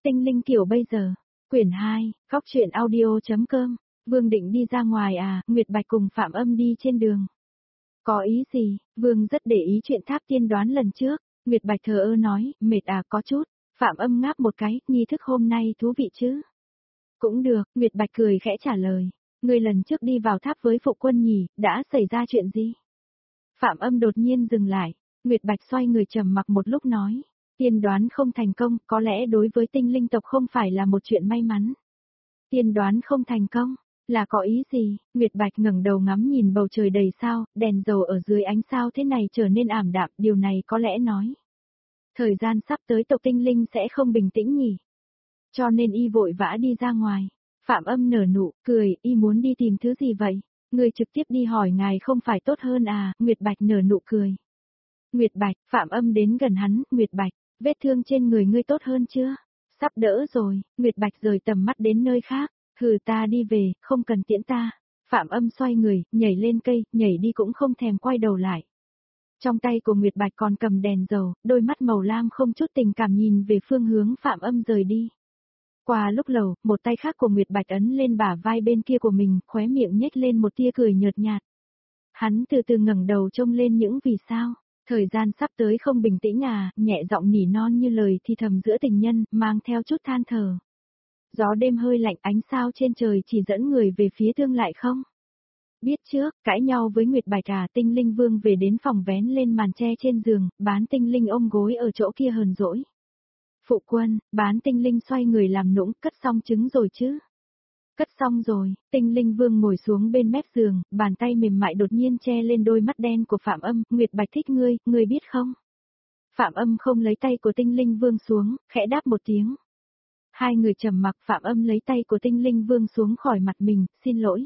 Tinh linh kiểu bây giờ. Quyển 2, Góc truyện audio.com. Vương định đi ra ngoài à? Nguyệt Bạch cùng Phạm Âm đi trên đường. Có ý gì? Vương rất để ý chuyện tháp tiên đoán lần trước. Nguyệt Bạch thờ ơ nói, mệt à, có chút. Phạm Âm ngáp một cái, nghi thức hôm nay thú vị chứ? Cũng được, Nguyệt Bạch cười khẽ trả lời. Người lần trước đi vào tháp với phụ quân nhỉ, đã xảy ra chuyện gì? Phạm Âm đột nhiên dừng lại. Nguyệt Bạch xoay người trầm mặc một lúc nói. Tiên đoán không thành công, có lẽ đối với tinh linh tộc không phải là một chuyện may mắn. Tiên đoán không thành công, là có ý gì? Nguyệt Bạch ngẩng đầu ngắm nhìn bầu trời đầy sao, đèn dầu ở dưới ánh sao thế này trở nên ảm đạm, điều này có lẽ nói. Thời gian sắp tới tộc tinh linh sẽ không bình tĩnh nhỉ? Cho nên y vội vã đi ra ngoài. Phạm Âm nở nụ, cười, y muốn đi tìm thứ gì vậy? Người trực tiếp đi hỏi ngài không phải tốt hơn à? Nguyệt Bạch nở nụ cười. Nguyệt Bạch, Phạm Âm đến gần hắn, Nguyệt Bạch, vết thương trên người ngươi tốt hơn chưa? Sắp đỡ rồi, Nguyệt Bạch rời tầm mắt đến nơi khác, ta đi về, không cần tiễn ta. Phạm Âm xoay người, nhảy lên cây, nhảy đi cũng không thèm quay đầu lại. Trong tay của Nguyệt Bạch còn cầm đèn dầu, đôi mắt màu lam không chút tình cảm nhìn về phương hướng Phạm Âm rời đi. Qua lúc lâu, một tay khác của Nguyệt Bạch ấn lên bả vai bên kia của mình, khóe miệng nhếch lên một tia cười nhợt nhạt. Hắn từ từ ngẩng đầu trông lên những vì sao. Thời gian sắp tới không bình tĩnh à, nhẹ giọng nỉ non như lời thì thầm giữa tình nhân, mang theo chút than thở. Gió đêm hơi lạnh, ánh sao trên trời chỉ dẫn người về phía tương lại không? Biết trước, cãi nhau với Nguyệt Bạch à, tinh linh vương về đến phòng vén lên màn tre trên giường, bán tinh linh ôm gối ở chỗ kia hờn dỗi. Phụ quân, bán tinh linh xoay người làm nũng, cất xong trứng rồi chứ? Cất xong rồi, tinh linh vương ngồi xuống bên mép giường, bàn tay mềm mại đột nhiên che lên đôi mắt đen của Phạm Âm, Nguyệt Bạch thích ngươi biết không? Phạm Âm không lấy tay của tinh linh vương xuống, khẽ đáp một tiếng. Hai người trầm mặc, Phạm Âm lấy tay của tinh linh vương xuống khỏi mặt mình, xin lỗi.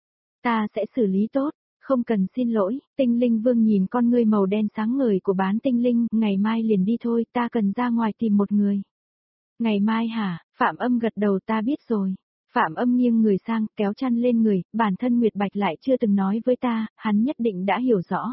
Ta sẽ xử lý tốt, không cần xin lỗi, tinh linh vương nhìn con ngươi màu đen sáng ngời của bán tinh linh, ngày mai liền đi thôi, ta cần ra ngoài tìm một người. Ngày mai hả? Phạm Âm gật đầu, ta biết rồi. Phạm Âm nghiêng người sang, kéo chăn lên người, bản thân Nguyệt Bạch lại chưa từng nói với ta, hắn nhất định đã hiểu rõ.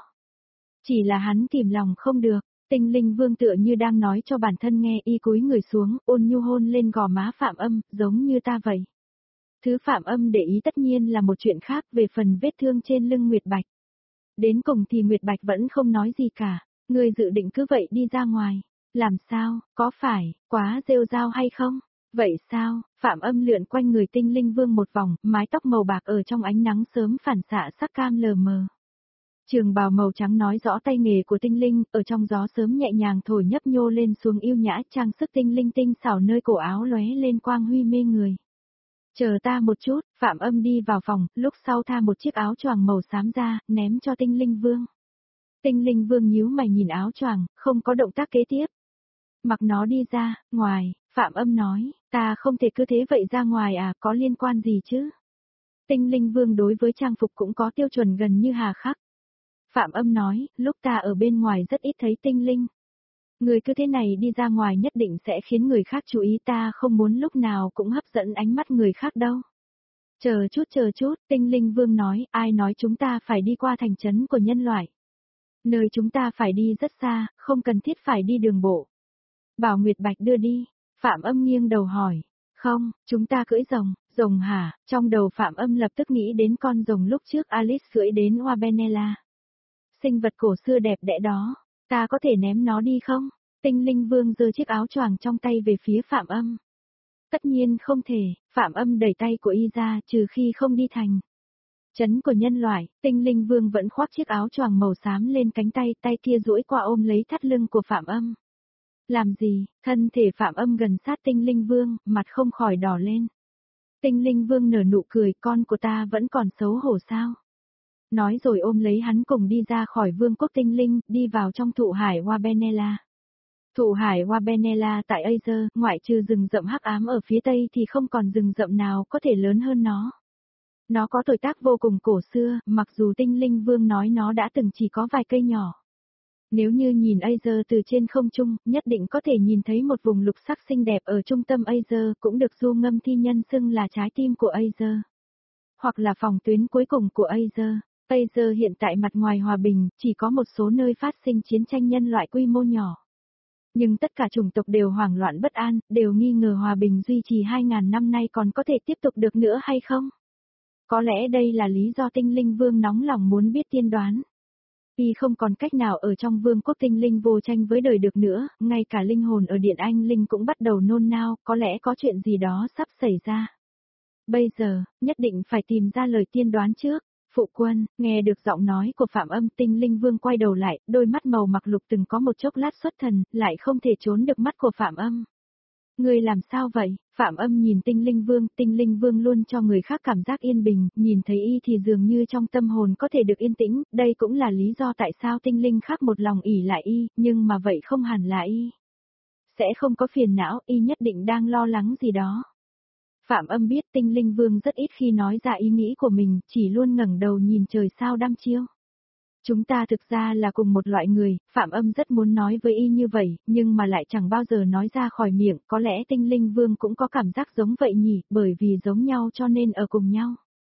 Chỉ là hắn kìm lòng không được, tinh linh vương tựa như đang nói cho bản thân nghe, y cúi người xuống, ôn nhu hôn lên gò má Phạm Âm, giống như ta vậy. Thứ Phạm Âm để ý tất nhiên là một chuyện khác về phần vết thương trên lưng Nguyệt Bạch. Đến cùng thì Nguyệt Bạch vẫn không nói gì cả, ngươi dự định cứ vậy đi ra ngoài. Làm sao, có phải, quá rêu rao hay không? Vậy sao, Phạm Âm lượn quanh người tinh linh vương một vòng, mái tóc màu bạc ở trong ánh nắng sớm phản xạ sắc cam lờ mờ. Trường bào màu trắng nói rõ tay nghề của tinh linh, ở trong gió sớm nhẹ nhàng thổi nhấp nhô lên xuống yêu nhã, trang sức tinh linh tinh xảo nơi cổ áo lóe lên quang huy mê người. Chờ ta một chút, Phạm Âm đi vào phòng, lúc sau tha một chiếc áo choàng màu xám ra, ném cho tinh linh vương. Tinh linh vương nhíu mày nhìn áo choàng, không có động tác kế tiếp. Mặc nó đi ra, ngoài, Phạm Âm nói, ta không thể cứ thế vậy ra ngoài à, có liên quan gì chứ? Tinh linh vương đối với trang phục cũng có tiêu chuẩn gần như hà khắc. Phạm Âm nói, lúc ta ở bên ngoài rất ít thấy tinh linh. Người cứ thế này đi ra ngoài nhất định sẽ khiến người khác chú ý, ta không muốn lúc nào cũng hấp dẫn ánh mắt người khác đâu. Chờ chút, tinh linh vương nói, ai nói chúng ta phải đi qua thành trấn của nhân loại. Nơi chúng ta phải đi rất xa, không cần thiết phải đi đường bộ. Bảo Nguyệt Bạch đưa đi, Phạm Âm nghiêng đầu hỏi, không, chúng ta cưỡi rồng hả? Trong đầu Phạm Âm lập tức nghĩ đến con rồng lúc trước Alice cưỡi đến Wabenella. Sinh vật cổ xưa đẹp đẽ đó, ta có thể ném nó đi không? Tinh linh vương giơ chiếc áo choàng trong tay về phía Phạm Âm. Tất nhiên không thể, Phạm Âm đẩy tay của y ra, trừ khi không đi thành trấn của nhân loại, tinh linh vương vẫn khoác chiếc áo choàng màu xám lên cánh tay, tay kia duỗi qua ôm lấy thắt lưng của Phạm Âm. Làm gì? Thân thể Phạm Âm gần sát tinh linh vương, mặt không khỏi đỏ lên. Tinh linh vương nở nụ cười, con của ta vẫn còn xấu hổ sao? Nói rồi ôm lấy hắn cùng đi ra khỏi vương quốc tinh linh, đi vào trong thụ hải Wabenella. Thụ hải Wabenella tại Azer, ngoại trừ rừng rậm hắc ám ở phía tây thì không còn rừng rậm nào có thể lớn hơn nó. Nó có tuổi tác vô cùng cổ xưa, mặc dù tinh linh vương nói nó đã từng chỉ có vài cây nhỏ. Nếu như nhìn Azer từ trên không trung, nhất định có thể nhìn thấy một vùng lục sắc xinh đẹp ở trung tâm Azer, cũng được du ngâm thi nhân xưng là trái tim của Azer. Hoặc là phòng tuyến cuối cùng của Azer. Azer hiện tại mặt ngoài hòa bình, chỉ có một số nơi phát sinh chiến tranh nhân loại quy mô nhỏ. Nhưng tất cả chủng tộc đều hoảng loạn bất an, đều nghi ngờ hòa bình duy trì 2.000 năm nay còn có thể tiếp tục được nữa hay không? Có lẽ đây là lý do tinh linh vương nóng lòng muốn biết tiên đoán. Y không còn cách nào ở trong vương quốc tinh linh vô tranh với đời được nữa, ngay cả linh hồn ở Điện Anh Linh cũng bắt đầu nôn nao, có lẽ có chuyện gì đó sắp xảy ra. Bây giờ, nhất định phải tìm ra lời tiên đoán trước. Phụ quân, nghe được giọng nói của Phạm Âm, tinh linh vương quay đầu lại, đôi mắt màu mặc lục từng có một chốc lát xuất thần, lại không thể trốn được mắt của Phạm Âm. Ngươi làm sao vậy? Phạm Âm nhìn tinh linh vương luôn cho người khác cảm giác yên bình, nhìn thấy y thì dường như trong tâm hồn có thể được yên tĩnh, đây cũng là lý do tại sao tinh linh khác một lòng ỷ lại y, nhưng mà vậy không hẳn là y. Sẽ không có phiền não, y nhất định đang lo lắng gì đó. Phạm Âm biết tinh linh vương rất ít khi nói ra ý nghĩ của mình, chỉ luôn ngẩng đầu nhìn trời sao đăm chiêu. Chúng ta thực ra là cùng một loại người, Phạm Âm rất muốn nói với y như vậy, nhưng mà lại chẳng bao giờ nói ra khỏi miệng, có lẽ tinh linh vương cũng có cảm giác giống vậy nhỉ, bởi vì giống nhau cho nên ở cùng nhau.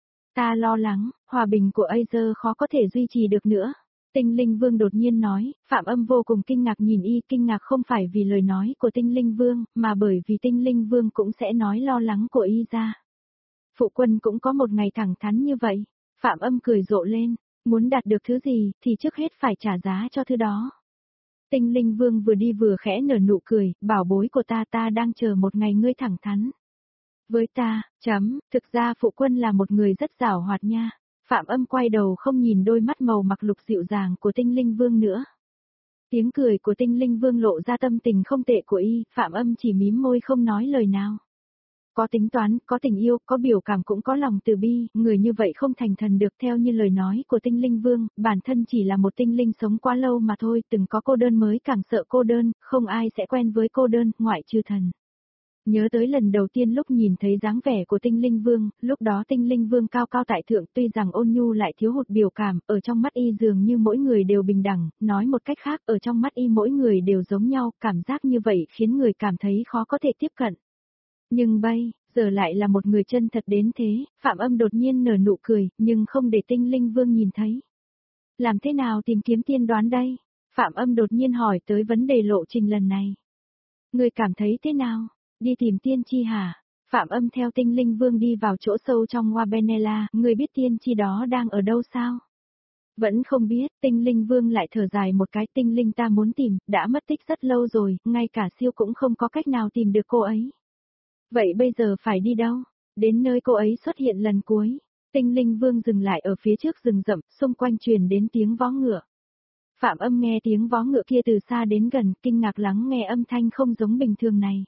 Ta lo lắng, hòa bình của Azer khó có thể duy trì được nữa. Tinh linh vương đột nhiên nói, Phạm Âm vô cùng kinh ngạc nhìn y, kinh ngạc không phải vì lời nói của tinh linh vương, mà bởi vì tinh linh vương cũng sẽ nói lo lắng của y ra. Phụ quân cũng có một ngày thẳng thắn như vậy. Phạm Âm cười rộ lên, muốn đạt được thứ gì thì trước hết phải trả giá cho thứ đó. Tinh linh vương vừa đi vừa khẽ nở nụ cười, bảo bối của ta đang chờ một ngày ngươi thẳng thắn. Với ta, thực ra phụ quân là một người rất giàu hoạt nha. Phạm Âm quay đầu không nhìn đôi mắt màu mặc lục dịu dàng của tinh linh vương nữa. Tiếng cười của tinh linh vương lộ ra tâm tình không tệ của y, Phạm Âm chỉ mím môi không nói lời nào. Có tính toán, có tình yêu, có biểu cảm cũng có lòng từ bi, người như vậy không thành thần được theo như lời nói của tinh linh vương, bản thân chỉ là một tinh linh sống quá lâu mà thôi, từng có cô đơn mới càng sợ cô đơn, không ai sẽ quen với cô đơn, ngoại trừ thần. Nhớ tới lần đầu tiên lúc nhìn thấy dáng vẻ của tinh linh vương, lúc đó tinh linh vương cao cao tại thượng tuy rằng ôn nhu lại thiếu hụt biểu cảm, ở trong mắt y dường như mỗi người đều bình đẳng, nói một cách khác ở trong mắt y mỗi người đều giống nhau, cảm giác như vậy khiến người cảm thấy khó có thể tiếp cận. Nhưng bây giờ lại là một người chân thật đến thế, Phạm Âm đột nhiên nở nụ cười, nhưng không để tinh linh vương nhìn thấy. Làm thế nào tìm kiếm tiên đoán đây? Phạm Âm đột nhiên hỏi tới vấn đề lộ trình lần này. Người cảm thấy thế nào? Đi tìm tiên tri hả? Phạm Âm theo tinh linh vương đi vào chỗ sâu trong Wabenela, người biết tiên tri đó đang ở đâu sao? Vẫn không biết, tinh linh vương lại thở dài một cái, tinh linh ta muốn tìm, đã mất tích rất lâu rồi, ngay cả siêu cũng không có cách nào tìm được cô ấy. Vậy bây giờ phải đi đâu? Đến nơi cô ấy xuất hiện lần cuối. Tinh linh vương dừng lại ở phía trước rừng rậm, xung quanh truyền đến tiếng vó ngựa. Phạm Âm nghe tiếng vó ngựa kia từ xa đến gần, kinh ngạc lắng nghe âm thanh không giống bình thường này.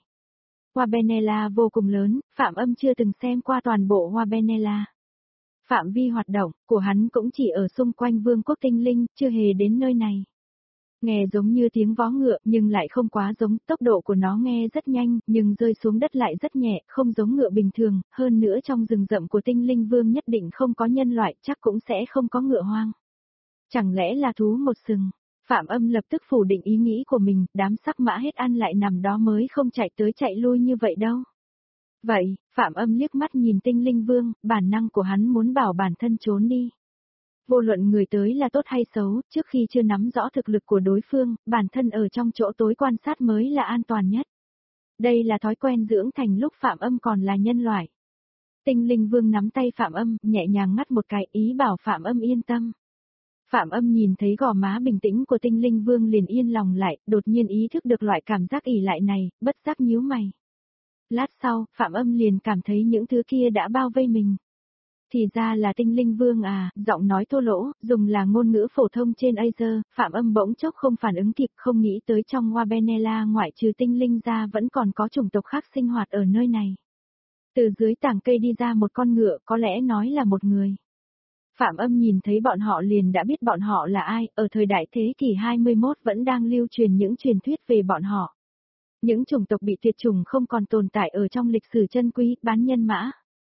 Wabenela vô cùng lớn, Phạm Âm chưa từng xem qua toàn bộ Wabenela. Phạm vi hoạt động của hắn cũng chỉ ở xung quanh vương quốc tinh linh, chưa hề đến nơi này. Nghe giống như tiếng vó ngựa nhưng lại không quá giống, tốc độ của nó nghe rất nhanh, nhưng rơi xuống đất lại rất nhẹ, không giống ngựa bình thường, hơn nữa trong rừng rậm của tinh linh vương nhất định không có nhân loại, chắc cũng sẽ không có ngựa hoang. Chẳng lẽ là thú một sừng? Phạm Âm lập tức phủ định ý nghĩ của mình, đám sắc mã hết ăn lại nằm đó mới không chạy tới chạy lui như vậy đâu. Vậy, Phạm Âm liếc mắt nhìn tinh linh vương, bản năng của hắn muốn bảo bản thân trốn đi. Vô luận người tới là tốt hay xấu, trước khi chưa nắm rõ thực lực của đối phương, bản thân ở trong chỗ tối quan sát mới là an toàn nhất. Đây là thói quen dưỡng thành lúc Phạm Âm còn là nhân loại. Tinh linh vương nắm tay Phạm Âm, nhẹ nhàng ngắt một cái, ý bảo Phạm Âm yên tâm. Phạm Âm nhìn thấy gò má bình tĩnh của tinh linh vương liền yên lòng lại, đột nhiên ý thức được loại cảm giác ỷ lại này, bất giác nhíu mày. Lát sau, Phạm Âm liền cảm thấy những thứ kia đã bao vây mình. Thì ra là tinh linh vương à, giọng nói thô lỗ, dùng là ngôn ngữ phổ thông trên Azer, Phạm Âm bỗng chốc không phản ứng kịp, không nghĩ tới trong Wabenela ngoại trừ tinh linh ra vẫn còn có chủng tộc khác sinh hoạt ở nơi này. Từ dưới tảng cây đi ra một con ngựa, có lẽ nói là một người. Phạm Âm nhìn thấy bọn họ liền đã biết bọn họ là ai, ở thời đại thế kỷ 21 vẫn đang lưu truyền những truyền thuyết về bọn họ. Những chủng tộc bị tuyệt chủng không còn tồn tại ở trong lịch sử chân quý, bán nhân mã.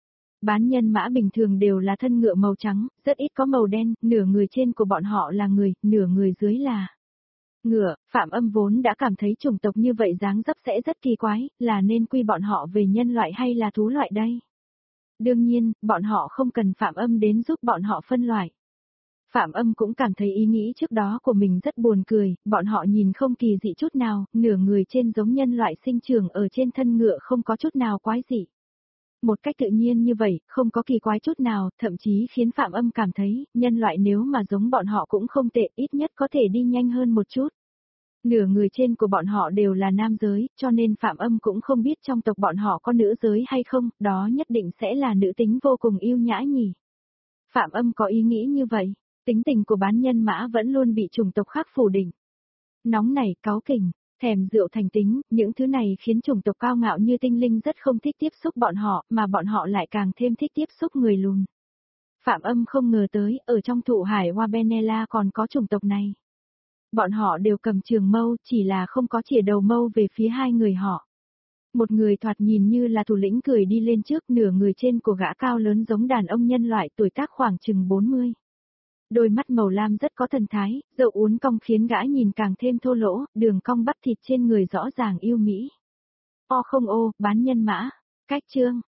Bán nhân mã bình thường đều là thân ngựa màu trắng, rất ít có màu đen, nửa người trên của bọn họ là người, nửa người dưới là ngựa. Phạm Âm vốn đã cảm thấy chủng tộc như vậy dáng dấp sẽ rất kỳ quái, là nên quy bọn họ về nhân loại hay là thú loại đây? Đương nhiên, bọn họ không cần Phạm Âm đến giúp bọn họ phân loại. Phạm Âm cũng cảm thấy ý nghĩ trước đó của mình rất buồn cười, bọn họ nhìn không kỳ dị chút nào, nửa người trên giống nhân loại sinh trưởng ở trên thân ngựa không có chút nào quái dị. Một cách tự nhiên như vậy, không có kỳ quái chút nào, thậm chí khiến Phạm Âm cảm thấy, nhân loại nếu mà giống bọn họ cũng không tệ, ít nhất có thể đi nhanh hơn một chút. Nửa người trên của bọn họ đều là nam giới, cho nên Phạm Âm cũng không biết trong tộc bọn họ có nữ giới hay không, đó nhất định sẽ là nữ tính vô cùng yêu nhã nhỉ. Phạm Âm có ý nghĩ như vậy, tính tình của bán nhân mã vẫn luôn bị chủng tộc khác phủ định. Nóng nảy, cáu kỉnh, thèm rượu thành tính, những thứ này khiến chủng tộc cao ngạo như tinh linh rất không thích tiếp xúc bọn họ, mà bọn họ lại càng thêm thích tiếp xúc người lùn. Phạm Âm không ngờ tới, ở trong thụ hải Hoa Benella còn có chủng tộc này. Bọn họ đều cầm trường mâu, chỉ là không có chĩa đầu mâu về phía hai người họ. Một người thoạt nhìn như là thủ lĩnh cười đi lên trước, nửa người trên của gã cao lớn giống đàn ông nhân loại tuổi tác khoảng chừng 40. Đôi mắt màu lam rất có thần thái, râu uốn cong khiến gã nhìn càng thêm thô lỗ, đường cong bắp thịt trên người rõ ràng yêu mỹ. O không ô, bán nhân mã. Cách chương.